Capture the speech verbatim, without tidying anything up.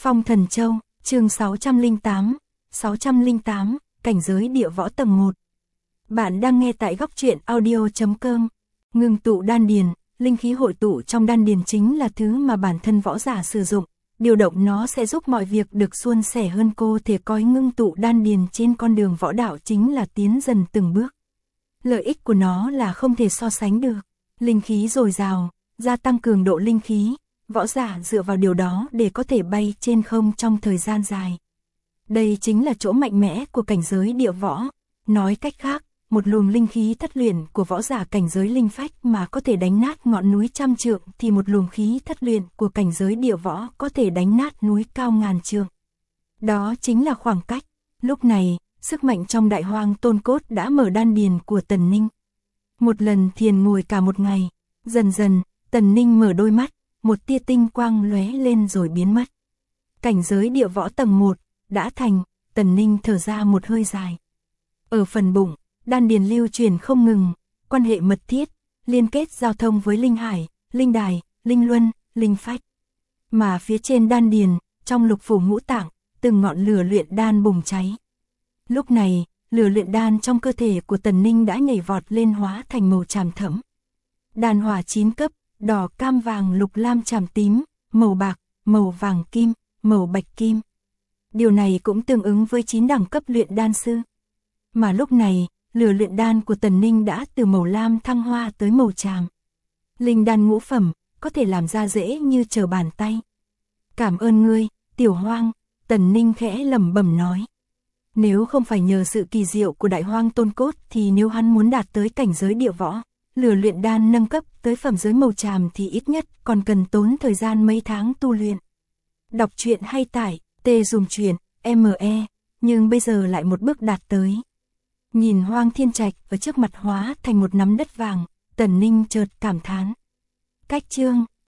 Phong Thần Châu, chương sáu trăm lẻ tám, sáu trăm lẻ tám, cảnh giới địa võ tầng một. Bạn đang nghe tại góc truyện audio chấm com. Ngưng tụ đan điền, linh khí hội tụ trong đan điền chính là thứ mà bản thân võ giả sử dụng, điều động nó sẽ giúp mọi việc được suôn sẻ hơn. Cô thể coi ngưng tụ đan điền trên con đường võ đạo chính là tiến dần từng bước. Lợi ích của nó là không thể so sánh được. Linh khí dồi dào, gia tăng cường độ linh khí, võ giả dựa vào điều đó để có thể bay trên không trong thời gian dài. Đây chính là chỗ mạnh mẽ của cảnh giới địa võ. Nói cách khác, một luồng linh khí thất luyện của võ giả cảnh giới linh phách mà có thể đánh nát ngọn núi trăm trượng thì một luồng khí thất luyện của cảnh giới địa võ có thể đánh nát núi cao ngàn trượng. Đó chính là khoảng cách. Lúc này, sức mạnh trong đại hoang tôn cốt đã mở đan điền của Tần Ninh. Một lần thiền ngồi cả một ngày, dần dần, Tần Ninh mở đôi mắt, một tia tinh quang lóe lên rồi biến mất. Cảnh giới địa võ tầng một đã thành. Tần Ninh thở ra một hơi dài. Ở phần bụng, đan điền lưu chuyển không ngừng, quan hệ mật thiết, liên kết giao thông với linh hải, linh đài, linh luân, linh phách. Mà phía trên đan điền, trong lục phủ ngũ tạng, từng ngọn lửa luyện đan bùng cháy. Lúc này, lửa luyện đan trong cơ thể của Tần Ninh đã nhảy vọt lên hóa thành màu tràm thẫm. Đan hỏa chín cấp, đỏ, cam, vàng, lục, lam, tràm tím, màu bạc, màu vàng kim, màu bạch kim. Điều này cũng tương ứng với chín đẳng cấp luyện đan sư. Mà lúc này, lửa luyện đan của Tần Ninh đã từ màu lam thăng hoa tới màu tràm. Linh đan ngũ phẩm, có thể làm ra dễ như trở bàn tay. Cảm ơn ngươi, Tiểu Hoang, Tần Ninh khẽ lẩm bẩm nói. Nếu không phải nhờ sự kỳ diệu của đại hoang tôn cốt thì nếu hắn muốn đạt tới cảnh giới địa võ, lửa luyện đan nâng cấp tới phẩm giới màu tràm thì ít nhất còn cần tốn thời gian mấy tháng tu luyện. Đọc truyện hay tải, tê dùm truyện, em e, nhưng bây giờ lại một bước đạt tới. Nhìn Hoang Thiên Trạch ở trước mặt hóa thành một nắm đất vàng, Tần Ninh chợt cảm thán. Cách chương